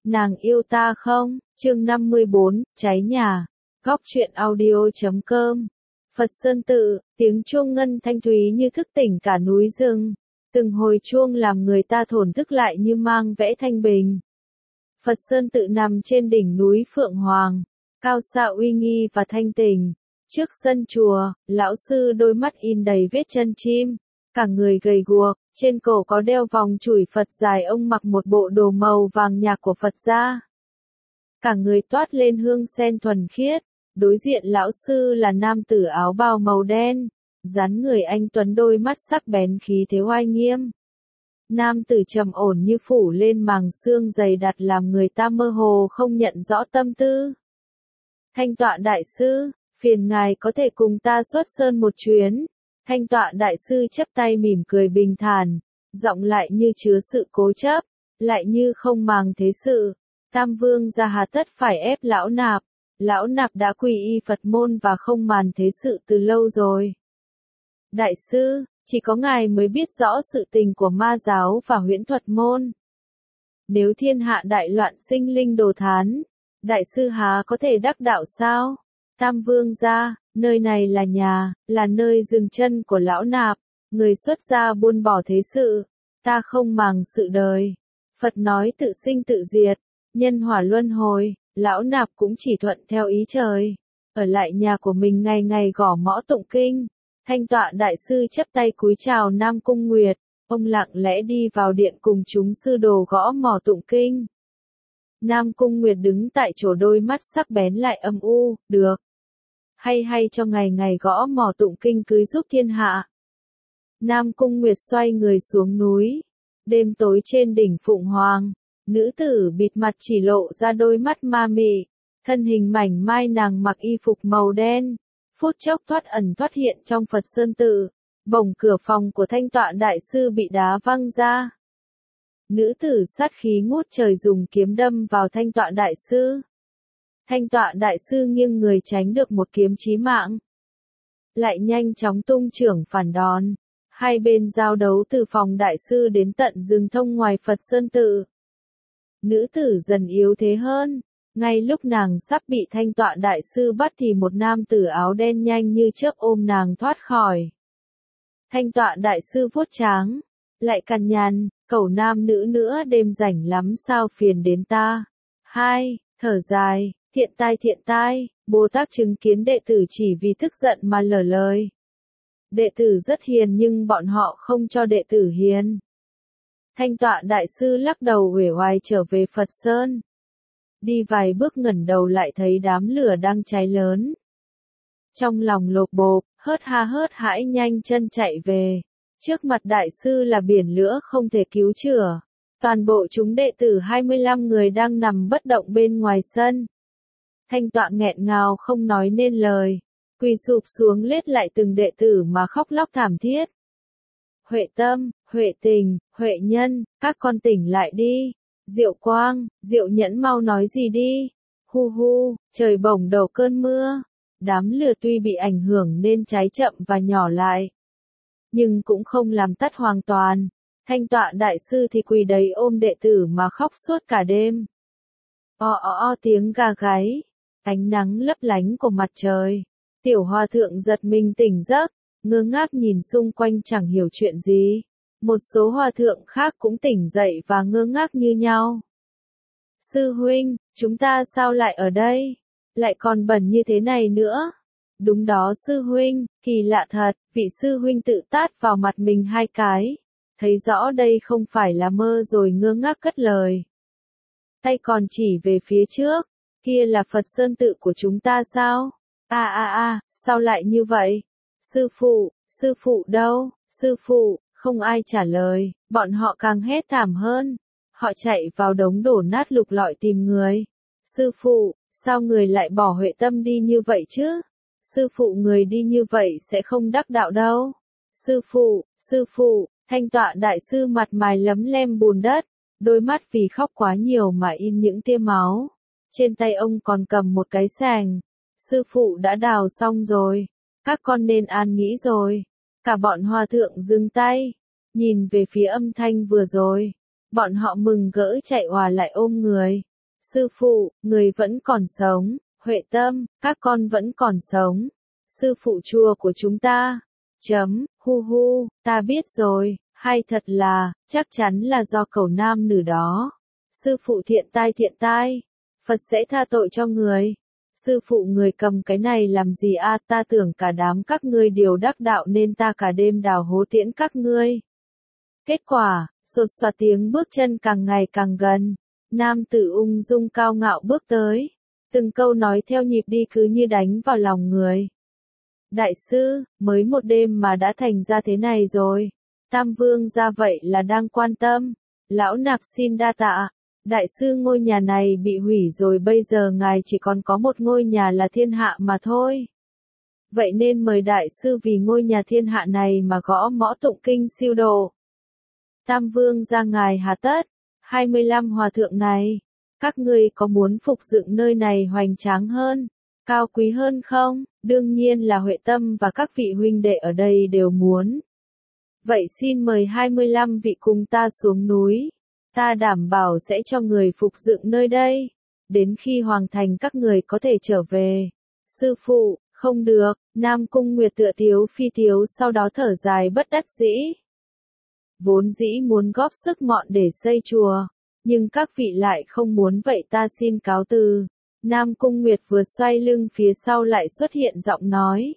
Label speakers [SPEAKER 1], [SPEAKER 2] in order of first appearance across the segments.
[SPEAKER 1] Nàng yêu ta không? Chương 54, cháy nhà. Góc truyện audio.com. Phật Sơn Tự, tiếng chuông ngân thanh thúy như thức tỉnh cả núi rừng. Từng hồi chuông làm người ta thổn thức lại như mang vẽ thanh bình. Phật Sơn Tự nằm trên đỉnh núi Phượng Hoàng, cao xa uy nghi và thanh tỉnh. Trước sân chùa, lão sư đôi mắt in đầy vết chân chim, cả người gầy guộc, trên cổ có đeo vòng chủi Phật dài, ông mặc một bộ đồ màu vàng nhạt của Phật gia. Cả người toát lên hương sen thuần khiết, đối diện lão sư là nam tử áo bào màu đen, dáng người anh tuấn, đôi mắt sắc bén, khí thế oai nghiêm. Nam tử trầm ổn như phủ lên màng xương dày đặc làm người ta mơ hồ không nhận rõ tâm tư. Thanh Tọa đại sư, phiền ngài có thể cùng ta xuất sơn một chuyến. Thanh Tọa đại sư chắp tay mỉm cười bình thản, giọng lại như chứa sự cố chấp, lại như không màng thế sự. Tam vương gia hà tất phải ép lão nạp. Lão nạp đã quy y Phật môn và không màn thế sự từ lâu rồi. Đại sư, chỉ có ngài mới biết rõ sự tình của ma giáo và huyễn thuật môn. Nếu thiên hạ đại loạn, sinh linh đồ thán, đại sư há có thể đắc đạo sao? Tam vương gia, nơi này là nhà, là nơi dừng chân của lão nạp, người xuất gia buông bỏ thế sự, ta không màng sự đời. Phật nói tự sinh tự diệt, nhân hỏa luân hồi, lão nạp cũng chỉ thuận theo ý trời, ở lại nhà của mình ngày ngày gõ mõ tụng kinh. Thanh Tọa đại sư chắp tay cúi chào Nam Cung Nguyệt, ông lặng lẽ đi vào điện cùng chúng sư đồ gõ mõ tụng kinh. Nam Cung Nguyệt đứng tại chỗ, đôi mắt sắc bén lại âm u, được. Hay cho ngày ngày gõ mõ tụng kinh cưới giúp thiên hạ. Nam Cung Nguyệt xoay người xuống núi. Đêm tối trên đỉnh Phụng Hoàng, nữ tử bịt mặt chỉ lộ ra đôi mắt ma mị, thân hình mảnh mai, nàng mặc y phục màu đen, phút chốc thoát ẩn thoát hiện trong Phật Sơn Tự. Bỗng cửa phòng của Thanh Tọa đại sư bị đá văng ra. Nữ tử sát khí ngút trời dùng kiếm đâm vào Thanh Tọa đại sư. Thanh Tọa đại sư nghiêng người tránh được một kiếm chí mạng, lại nhanh chóng tung chưởng phản đòn. Hai bên giao đấu từ phòng đại sư đến tận rừng thông ngoài Phật Sơn Tự. Nữ tử dần yếu thế hơn. Ngay lúc nàng sắp bị Thanh Tọa đại sư bắt thì một nam tử áo đen nhanh như chớp ôm nàng thoát khỏi. Thanh Tọa đại sư vuốt tráng, lại cằn nhằn, cẩu nam nữ nữa, đêm rảnh lắm sao phiền đến ta. Hai, thở dài, thiện tai, Bồ Tát chứng kiến đệ tử chỉ vì tức giận mà lỡ lời. Đệ tử rất hiền nhưng bọn họ không cho đệ tử hiền. Thanh Tọa đại sư lắc đầu uể oải trở về Phật Sơn. Đi vài bước ngẩng đầu lại thấy đám lửa đang cháy lớn. Trong lòng lộp bộp, hớt hãi nhanh chân chạy về. Trước mặt đại sư là biển lửa không thể cứu chữa. Toàn bộ chúng đệ tử 25 người đang nằm bất động bên ngoài sân. Thanh Tọa nghẹn ngào không nói nên lời, quỳ sụp xuống lết lại từng đệ tử mà khóc lóc thảm thiết. Huệ Tâm, Huệ Tình, Huệ Nhân, các con tỉnh lại đi. Diệu Quang, Diệu Nhẫn mau nói gì đi. Hu, trời bỗng đổ cơn mưa. Đám lửa tuy bị ảnh hưởng nên cháy chậm và nhỏ lại, nhưng cũng không làm tắt hoàn toàn. Thanh Tọa đại sư thì quỳ đấy ôm đệ tử mà khóc suốt cả đêm. Tiếng gà gáy, ánh nắng lấp lánh của mặt trời. Tiểu hòa thượng giật mình tỉnh giấc, ngơ ngác nhìn xung quanh chẳng hiểu chuyện gì. Một số hòa thượng khác cũng tỉnh dậy và ngơ ngác như nhau. Sư huynh, chúng ta sao lại ở đây? Lại còn bẩn như thế này nữa. Đúng đó sư huynh, kỳ lạ thật, vị sư huynh tự tát vào mặt mình 2 cái. Thấy rõ đây không phải là mơ rồi ngơ ngác cất lời. Tay còn chỉ về phía trước, kia là Phật Sơn Tự của chúng ta sao? Sao lại như vậy? Sư phụ đâu? Sư phụ, không ai trả lời, bọn họ càng hét thảm hơn. Họ chạy vào đống đổ nát lục lọi tìm người. Sư phụ, sao người lại bỏ Huệ Tâm đi như vậy chứ? Sư phụ, người đi như vậy sẽ không đắc đạo đâu. Sư phụ, Thanh Tọa đại sư mặt mày lấm lem bùn đất, đôi mắt vì khóc quá nhiều mà in những tia máu. Trên tay ông còn cầm một cái sàng. Sư phụ đã đào xong rồi, các con nên an nghỉ rồi. Cả bọn hòa thượng dừng tay, nhìn về phía âm thanh vừa rồi. Bọn họ mừng rỡ chạy òa lại ôm người. Sư phụ, người vẫn còn sống, Huệ Tâm, các con vẫn còn sống. Sư phụ chùa của chúng ta. Hu hu, ta biết rồi, hay thật là, chắc chắn là do cẩu nam nữ đó. Sư phụ thiện tai, Phật sẽ tha tội cho người. Sư phụ người cầm cái này làm gì a? Ta tưởng cả đám các ngươi đều đắc đạo nên ta cả đêm đào hố tiễn các ngươi. Kết quả, sột soạt tiếng bước chân càng ngày càng gần. Nam tử ung dung cao ngạo bước tới. Từng câu nói theo nhịp đi cứ như đánh vào lòng người. Đại sư, mới một đêm mà đã thành ra thế này rồi. Tam Vương ra vậy là đang quan tâm. Lão nạp xin đa tạ. Đại sư, ngôi nhà này bị hủy rồi, bây giờ ngài chỉ còn có một ngôi nhà là thiên hạ mà thôi. Vậy nên mời đại sư vì ngôi nhà thiên hạ này mà gõ mõ tụng kinh siêu độ. Tam Vương ra ngài hà tất. 25 hòa thượng này, các ngươi có muốn phục dựng nơi này hoành tráng hơn, cao quý hơn không? Đương nhiên là Huệ Tâm và các vị huynh đệ ở đây đều muốn. Vậy xin mời 25 vị cùng ta xuống núi. Ta đảm bảo sẽ cho người phục dựng nơi đây. Đến khi hoàn thành các người có thể trở về. Sư phụ, không được. Nam Cung Nguyệt tựa tiếu phi tiếu sau đó thở dài bất đắc dĩ. Vốn dĩ muốn góp sức mọn để xây chùa. Nhưng các vị lại không muốn, vậy ta xin cáo từ. Nam Cung Nguyệt vừa xoay lưng phía sau lại xuất hiện giọng nói.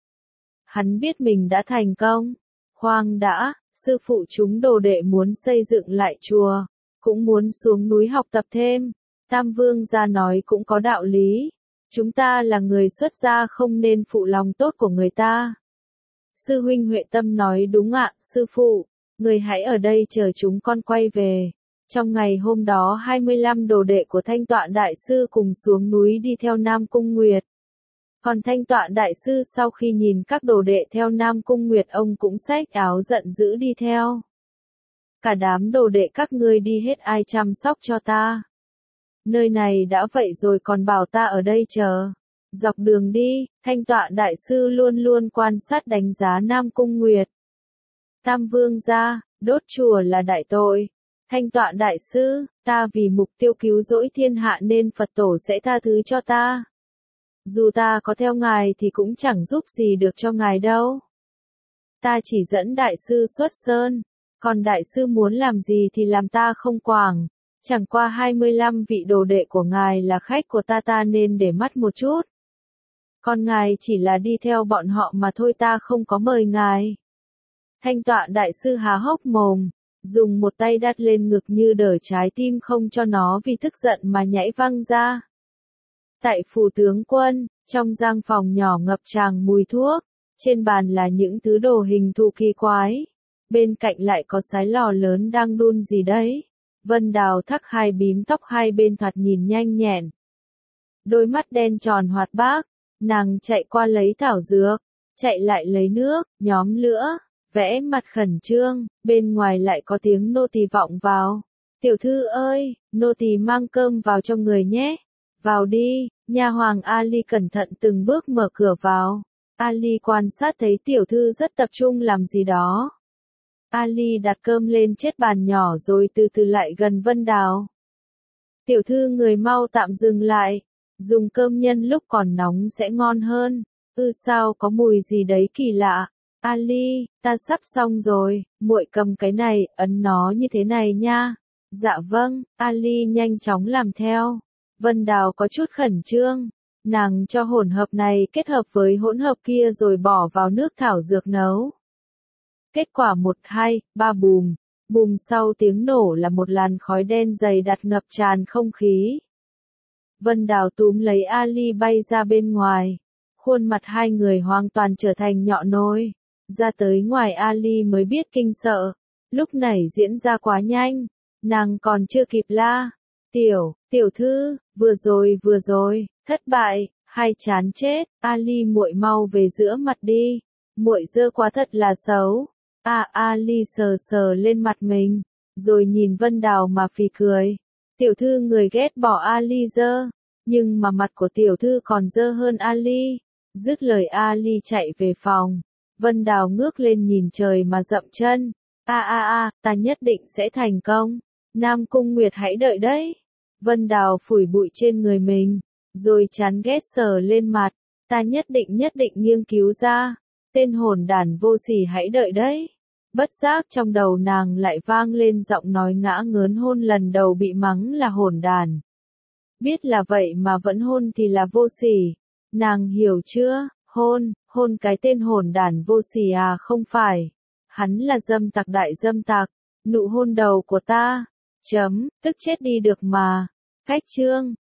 [SPEAKER 1] Hắn biết mình đã thành công. Khoan đã, sư phụ chúng đồ đệ muốn xây dựng lại chùa. Cũng muốn xuống núi học tập thêm. Tam Vương gia nói cũng có đạo lý. Chúng ta là người xuất gia không nên phụ lòng tốt của người ta. Sư huynh Huệ Tâm nói đúng ạ, sư phụ. Người hãy ở đây chờ chúng con quay về. Trong ngày hôm đó 25 đồ đệ của Thanh Tọa Đại Sư cùng xuống núi đi theo Nam Cung Nguyệt. Còn Thanh Tọa Đại Sư sau khi nhìn các đồ đệ theo Nam Cung Nguyệt, ông cũng xách áo giận dữ đi theo. Cả đám đồ đệ các ngươi đi hết, ai chăm sóc cho ta? Nơi này đã vậy rồi còn bảo ta ở đây chờ. Dọc đường đi, Thanh Tọa Đại Sư luôn luôn quan sát đánh giá Nam Cung Nguyệt. Tam Vương gia, đốt chùa là đại tội. Thanh Tọa Đại Sư, ta vì mục tiêu cứu rỗi thiên hạ nên Phật tổ sẽ tha thứ cho ta. Dù ta có theo ngài thì cũng chẳng giúp gì được cho ngài đâu. Ta chỉ dẫn Đại Sư xuất sơn. Còn Đại Sư muốn làm gì thì làm, ta không quản. Chẳng qua 25 vị đồ đệ của ngài là khách của ta nên để mắt một chút. Còn ngài chỉ là đi theo bọn họ mà thôi, ta không có mời ngài. Thanh Tọa Đại Sư há hốc mồm, dùng một tay đặt lên ngực như đỡ trái tim không cho nó vì tức giận mà nhảy văng ra. Tại phủ tướng quân, trong gian phòng nhỏ ngập tràn mùi thuốc, trên bàn là những thứ đồ hình thù kỳ quái. Bên cạnh lại có sái lò lớn đang đun gì đấy. Vân Đào thắt hai bím tóc hai bên thoạt nhìn nhanh nhẹn. Đôi mắt đen tròn hoạt bát, nàng chạy qua lấy thảo dược, chạy lại lấy nước, nhóm lửa, vẽ mặt khẩn trương, bên ngoài lại có tiếng nô tỳ vọng vào. Tiểu thư ơi, nô tỳ mang cơm vào cho người nhé. Vào đi, nha hoàng Ali cẩn thận từng bước mở cửa vào. Ali quan sát thấy tiểu thư rất tập trung làm gì đó. Ali đặt cơm lên chiếc bàn nhỏ rồi từ từ lại gần Vân Đào. Tiểu thư người mau tạm dừng lại. Dùng cơm nhân lúc còn nóng sẽ ngon hơn. Sao có mùi gì đấy kỳ lạ. Ali, ta sắp xong rồi, muội cầm cái này, ấn nó như thế này nha. Dạ vâng, Ali nhanh chóng làm theo. Vân Đào có chút khẩn trương. Nàng cho hỗn hợp này kết hợp với hỗn hợp kia rồi bỏ vào nước thảo dược nấu. Kết quả 1, 2, 3 bùm. Bùm sau tiếng nổ là một làn khói đen dày đặc ngập tràn không khí. Vân Đào túm lấy Ali bay ra bên ngoài. Khuôn mặt hai người hoàn toàn trở thành nhọ nồi. Ra tới ngoài Ali mới biết kinh sợ. Lúc này diễn ra quá nhanh. Nàng còn chưa kịp la. Tiểu thư, vừa rồi, thất bại, hay chán chết. Ali muội mau về giữa mặt đi. Muội dơ quá thật là xấu. Ali sờ sờ lên mặt mình, rồi nhìn Vân Đào mà phì cười. Tiểu thư người ghét bỏ Ali dơ, nhưng mà mặt của tiểu thư còn dơ hơn Ali. Dứt lời Ali chạy về phòng. Vân Đào ngước lên nhìn trời mà dậm chân. Ta nhất định sẽ thành công. Nam Cung Nguyệt hãy đợi đấy. Vân Đào phủi bụi trên người mình, rồi chán ghét sờ lên mặt, ta nhất định nghiên cứu ra, tên hỗn đản vô sỉ hãy đợi đấy. Bất giác trong đầu nàng lại vang lên giọng nói ngã ngớn hôn lần đầu bị mắng là hỗn đản. Biết là vậy mà vẫn hôn thì là vô sỉ. Nàng hiểu chưa, hôn cái tên hỗn đản vô sỉ à, không phải. Hắn là dâm tặc đại dâm tặc, nụ hôn đầu của ta. Tức chết đi được mà. Cách chương